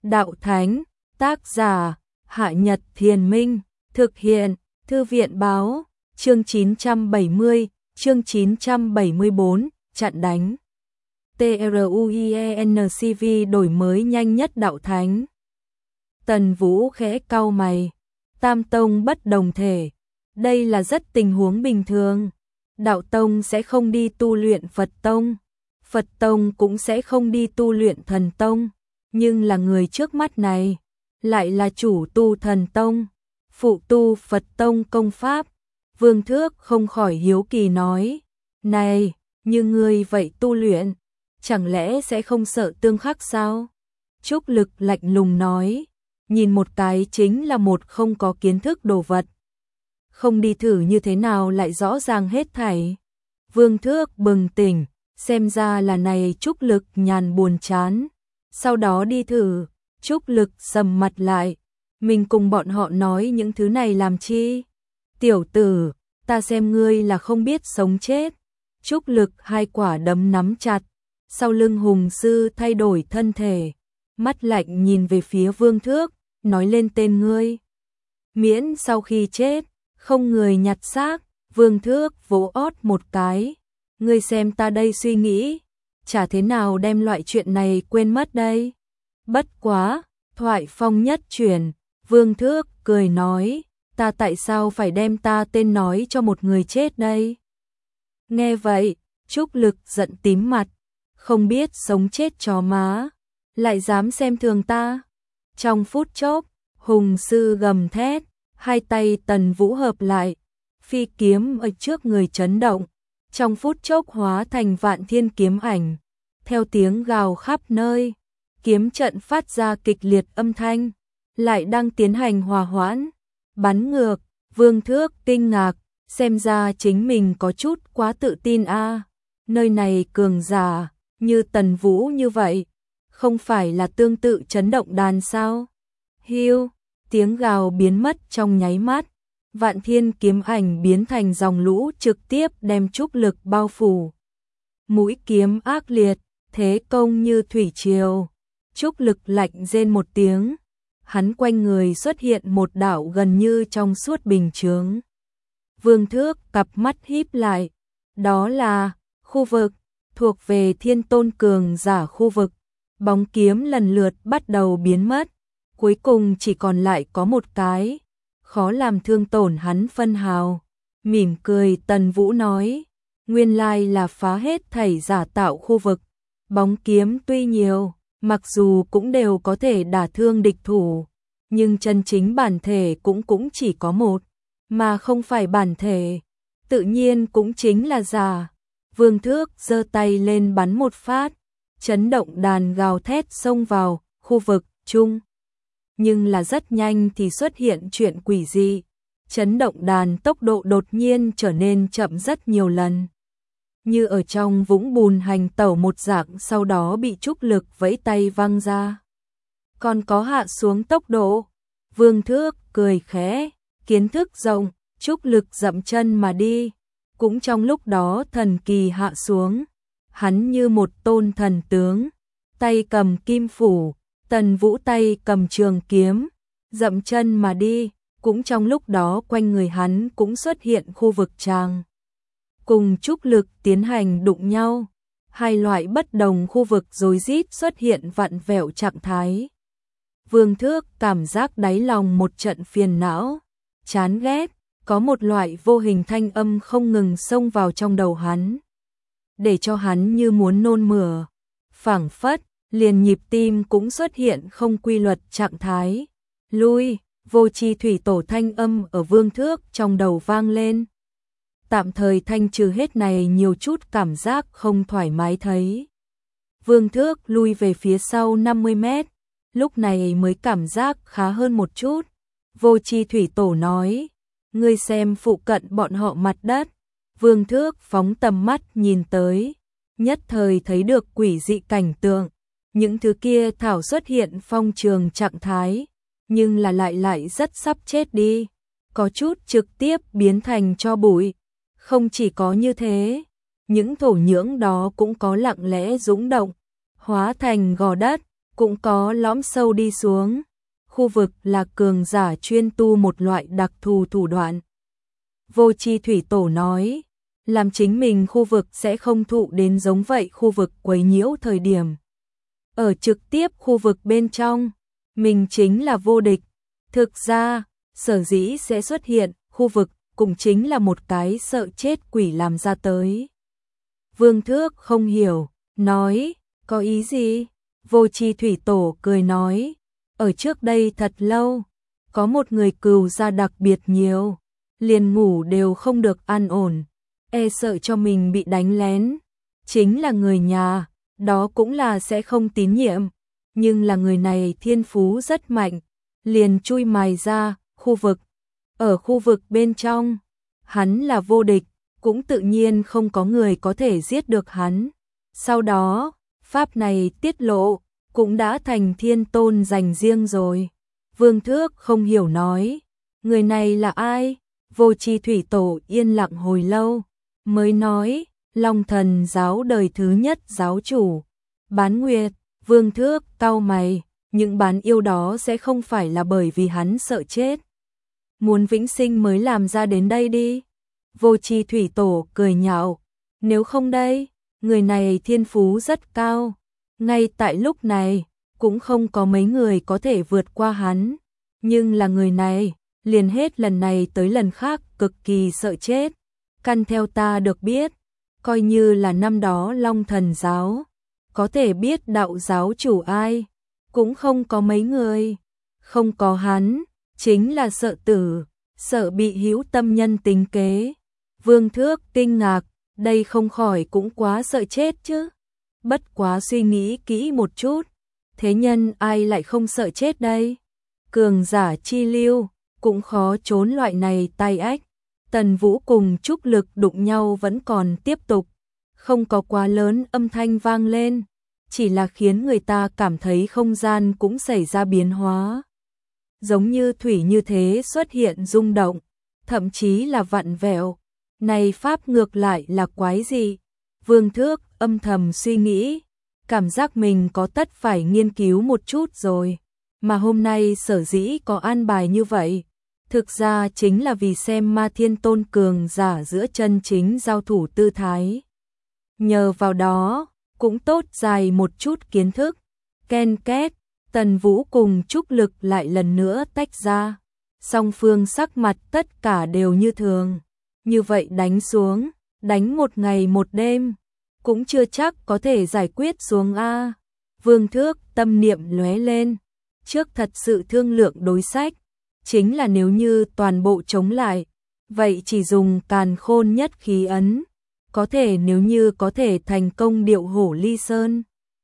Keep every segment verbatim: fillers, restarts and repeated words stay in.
Đạo Thánh, tác giả, Hạ Nhật Thiền Minh, thực hiện, Thư viện báo, chương chín trăm bảy mươi, chương chín trăm bảy mươi tư, chặn đánh. TRUIENCV đổi mới nhanh nhất Đạo Thánh. Tần Vũ khẽ cau mày, Tam Tông bất đồng thể, đây là rất tình huống bình thường. Đạo Tông sẽ không đi tu luyện Phật Tông, Phật Tông cũng sẽ không đi tu luyện Thần Tông, nhưng là người trước mắt này, lại là chủ tu Thần Tông, phụ tu Phật Tông công pháp. Vương Thước không khỏi hiếu kỳ nói, này, như ngươi vậy tu luyện, chẳng lẽ sẽ không sợ tương khắc sao? Trúc Lực lạnh lùng nói, nhìn một cái chính là một không có kiến thức đồ vật. Không đi thử như thế nào lại rõ ràng hết thảy. Vương Thước bừng tỉnh, xem ra là này Trúc Lực nhàn buồn chán. Sau đó đi thử, Trúc Lực sầm mặt lại, mình cùng bọn họ nói những thứ này làm chi? Tiểu tử, ta xem ngươi là không biết sống chết. Trúc Lực hai quả đấm nắm chặt, sau lưng hùng sư thay đổi thân thể, mắt lạnh nhìn về phía Vương Thước, nói lên tên ngươi. Miễn sau khi chết, không người nhặt xác. Vương Thước vỗ ót một cái, ngươi xem ta đây suy nghĩ, chả thế nào đem loại chuyện này quên mất đây. Bất quá, thoại phong nhất chuyển, Vương Thước cười nói, ta tại sao phải đem ta tên nói cho một người chết đây? Nghe vậy, Trúc Lực giận tím mặt, không biết sống chết chó má, lại dám xem thường ta. Trong phút chốc, hùng sư gầm thét, hai tay Tần Vũ hợp lại, phi kiếm ở trước người chấn động, trong phút chốc hóa thành vạn thiên kiếm ảnh, theo tiếng gào khắp nơi, kiếm trận phát ra kịch liệt âm thanh, lại đang tiến hành hòa hoãn, bắn ngược. Vương Thước kinh ngạc, xem ra chính mình có chút quá tự tin a. À. Nơi này cường giả như Tần Vũ như vậy, không phải là tương tự chấn động đàn sao? Hiu, tiếng gào biến mất trong nháy mắt, vạn thiên kiếm ảnh biến thành dòng lũ trực tiếp đem Trúc Lực bao phủ. Mũi kiếm ác liệt, thế công như thủy triều. Trúc Lực lạnh rên một tiếng, hắn quanh người xuất hiện một đạo gần như trong suốt bình chướng. Vương Thước cặp mắt híp lại, đó là khu vực thuộc về Thiên Tôn cường giả khu vực. Bóng kiếm lần lượt bắt đầu biến mất, cuối cùng chỉ còn lại có một cái, khó làm thương tổn hắn phân hào. Mỉm cười Tần Vũ nói, nguyên lai là phá hết thảy giả tạo khu vực. Bóng kiếm tuy nhiều, mặc dù cũng đều có thể đả thương địch thủ, nhưng chân chính bản thể cũng cũng chỉ có một, mà không phải bản thể, tự nhiên cũng chính là giả. Vương Thước giơ tay lên bắn một phát, chấn động đàn gào thét xông vào khu vực chung. Nhưng là rất nhanh thì xuất hiện chuyện quỷ dị, chấn động đàn tốc độ đột nhiên trở nên chậm rất nhiều lần, như ở trong vũng bùn hành tẩu một dạng, sau đó bị Trúc Lực vẫy tay văng ra. Còn có hạ xuống tốc độ. Vương Thước cười khẽ, kiến thức rộng, Trúc Lực dậm chân mà đi, cũng trong lúc đó thần kỳ hạ xuống, hắn như một tôn thần tướng, tay cầm kim phủ, Tần Vũ tay cầm trường kiếm, dậm chân mà đi, cũng trong lúc đó quanh người hắn cũng xuất hiện khu vực tràng. Cùng Trúc Lực tiến hành đụng nhau, hai loại bất đồng khu vực rối rít xuất hiện vặn vẹo trạng thái. Vương Thước cảm giác đáy lòng một trận phiền não, chán ghét, có một loại vô hình thanh âm không ngừng xông vào trong đầu hắn, để cho hắn như muốn nôn mửa, phảng phất, liền nhịp tim cũng xuất hiện không quy luật trạng thái. Lui, vô chi thủy tổ thanh âm ở Vương Thước trong đầu vang lên. Tạm thời thanh trừ hết này nhiều chút cảm giác không thoải mái thấy. Vương Thước lui về phía sau năm mươi mét, lúc này mới cảm giác khá hơn một chút. Vô chi thủy tổ nói, ngươi xem phụ cận bọn họ mặt đất. Vương Thước phóng tầm mắt nhìn tới, nhất thời thấy được quỷ dị cảnh tượng. Những thứ kia thảo xuất hiện phong trường trạng thái, nhưng là lại lại rất sắp chết đi, có chút trực tiếp biến thành tro bụi. Không chỉ có như thế, những thổ nhưỡng đó cũng có lặng lẽ dũng động, hóa thành gò đất, cũng có lõm sâu đi xuống. Khu vực là cường giả chuyên tu một loại đặc thù thủ đoạn. Vô Chi Thủy Tổ nói, làm chính mình khu vực sẽ không thụ đến giống vậy khu vực quấy nhiễu thời điểm. Ở trực tiếp khu vực bên trong, mình chính là vô địch. Thực ra, sở dĩ sẽ xuất hiện khu vực cũng chính là một cái sợ chết quỷ làm ra tới. Vương Thước không hiểu, nói, có ý gì? Vô Chi Thủy Tổ cười nói, ở trước đây thật lâu, có một người cừu ra đặc biệt nhiều, liền ngủ đều không được an ổn, e sợ cho mình bị đánh lén. Chính là người nhà, đó cũng là sẽ không tín nhiệm, nhưng là người này thiên phú rất mạnh, liền chui mài ra khu vực. Ở khu vực bên trong, hắn là vô địch, cũng tự nhiên không có người có thể giết được hắn. Sau đó, pháp này tiết lộ, cũng đã thành thiên tôn dành riêng rồi. Vương Thước không hiểu nói, người này là ai? Vô Chi Thủy Tổ yên lặng hồi lâu, mới nói, Long Thần giáo đời thứ nhất giáo chủ, Bán Nguyệt. Vương Thước cau mày, những bán yêu đó sẽ không phải là bởi vì hắn sợ chết, muốn vĩnh sinh mới làm ra đến đây đi. Vô Chi Thủy Tổ cười nhạo, nếu không đây, người này thiên phú rất cao, ngay tại lúc này, cũng không có mấy người có thể vượt qua hắn, nhưng là người này, liền hết lần này tới lần khác cực kỳ sợ chết. Căn theo ta được biết, coi như là năm đó Long Thần giáo, có thể biết đạo giáo chủ ai, cũng không có mấy người, không có hắn, chính là sợ tử, sợ bị hữu tâm nhân tính kế. Vương Thước kinh ngạc, đây không khỏi cũng quá sợ chết chứ. Bất quá suy nghĩ kỹ một chút, thế nhân ai lại không sợ chết đây? Cường giả chi lưu, cũng khó trốn loại này tai ách. Tần Vũ cùng Trúc Lực đụng nhau vẫn còn tiếp tục, không có quá lớn âm thanh vang lên, chỉ là khiến người ta cảm thấy không gian cũng xảy ra biến hóa. Giống như thủy như thế xuất hiện rung động, thậm chí là vặn vẹo. Này pháp ngược lại là quái gì? Vương Thước âm thầm suy nghĩ, cảm giác mình có tất phải nghiên cứu một chút rồi. Mà hôm nay sở dĩ có an bài như vậy, thực ra chính là vì xem Ma Thiên Tôn cường giả giữa chân chính giao thủ tư thái. Nhờ vào đó, cũng tốt dài một chút kiến thức. Ken két, Tần Vũ cùng Trúc Lực lại lần nữa tách ra. Song phương sắc mặt tất cả đều như thường. Như vậy đánh xuống, đánh một ngày một đêm, cũng chưa chắc có thể giải quyết xuống a. Vương Thước tâm niệm lóe lên, trước thật sự thương lượng đối sách, chính là nếu như toàn bộ chống lại, vậy chỉ dùng càn khôn nhất khí ấn, có thể nếu như có thể thành công điệu hổ ly sơn,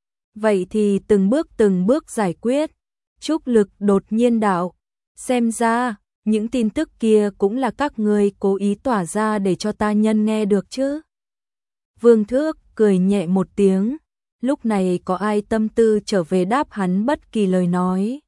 vậy thì từng bước từng bước giải quyết. Trúc Lực đột nhiên đạo, xem ra những tin tức kia cũng là các ngươi cố ý tỏa ra để cho ta nhân nghe được chứ. Vương Thước cười nhẹ một tiếng, lúc này có ai tâm tư trở về đáp hắn bất kỳ lời nói.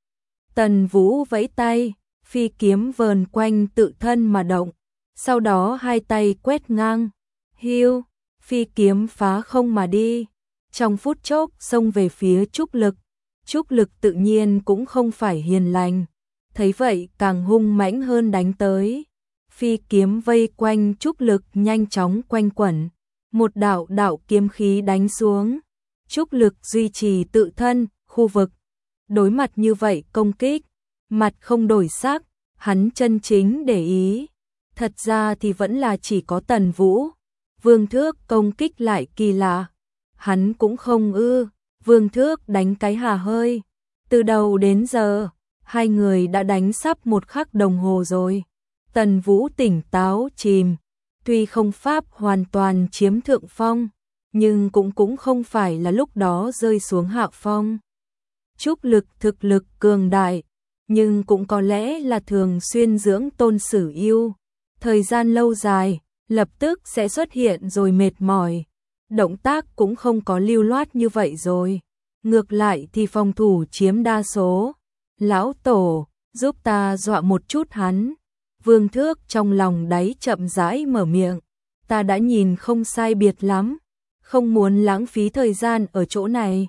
Tần Vũ vẫy tay, phi kiếm vờn quanh tự thân mà động, sau đó hai tay quét ngang, hiu, phi kiếm phá không mà đi, trong phút chốc xông về phía Trúc Lực. Trúc Lực tự nhiên cũng không phải hiền lành, thấy vậy càng hung mãnh hơn đánh tới. Phi kiếm vây quanh Trúc Lực nhanh chóng quanh quẩn, một đạo đạo kiếm khí đánh xuống. Trúc Lực duy trì tự thân, khu vực. Đối mặt như vậy công kích, mặt không đổi sắc, hắn chân chính để ý. Thật ra thì vẫn là chỉ có Tần Vũ. Vương Thước công kích lại kỳ lạ, hắn cũng không ư. Vương Thước đánh cái hà hơi. Từ đầu đến giờ, hai người đã đánh sắp một khắc đồng hồ rồi. Tần Vũ tỉnh táo chìm, tuy không pháp hoàn toàn chiếm thượng phong, nhưng cũng cũng không phải là lúc đó rơi xuống hạ phong. Trúc Lực thực lực cường đại, nhưng cũng có lẽ là thường xuyên dưỡng tôn sử yêu. Thời gian lâu dài, lập tức sẽ xuất hiện rồi mệt mỏi. Động tác cũng không có lưu loát như vậy rồi. Ngược lại thì phòng thủ chiếm đa số. Lão Tổ, giúp ta dọa một chút hắn. Vương Thước trong lòng đáy chậm rãi mở miệng. Ta đã nhìn không sai biệt lắm, không muốn lãng phí thời gian ở chỗ này.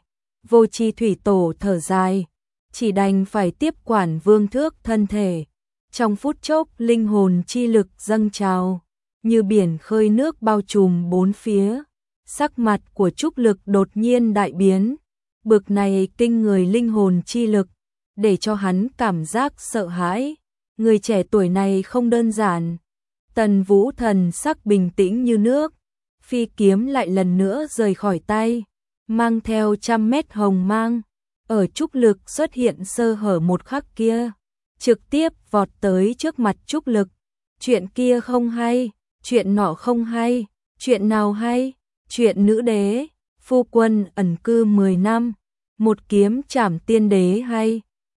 Vô Chi thủy tổ thở dài, chỉ đành phải tiếp quản vương thước thân thể. Trong phút chốc linh hồn chi lực dâng trào, như biển khơi nước bao trùm bốn phía. Sắc mặt của Trúc Lực đột nhiên đại biến, bực này kinh người linh hồn chi lực, để cho hắn cảm giác sợ hãi. Người trẻ tuổi này không đơn giản. Tần Vũ thần sắc bình tĩnh như nước, phi kiếm lại lần nữa rời khỏi tay, mang theo trăm mét hồng mang. Ở Trúc Lực xuất hiện sơ hở một khắc kia, trực tiếp vọt tới trước mặt Trúc Lực. Chuyện kia không hay, chuyện nọ không hay, chuyện nào hay? Chuyện nữ đế, phu quân ẩn cư mười năm, một kiếm trảm tiên đế hay?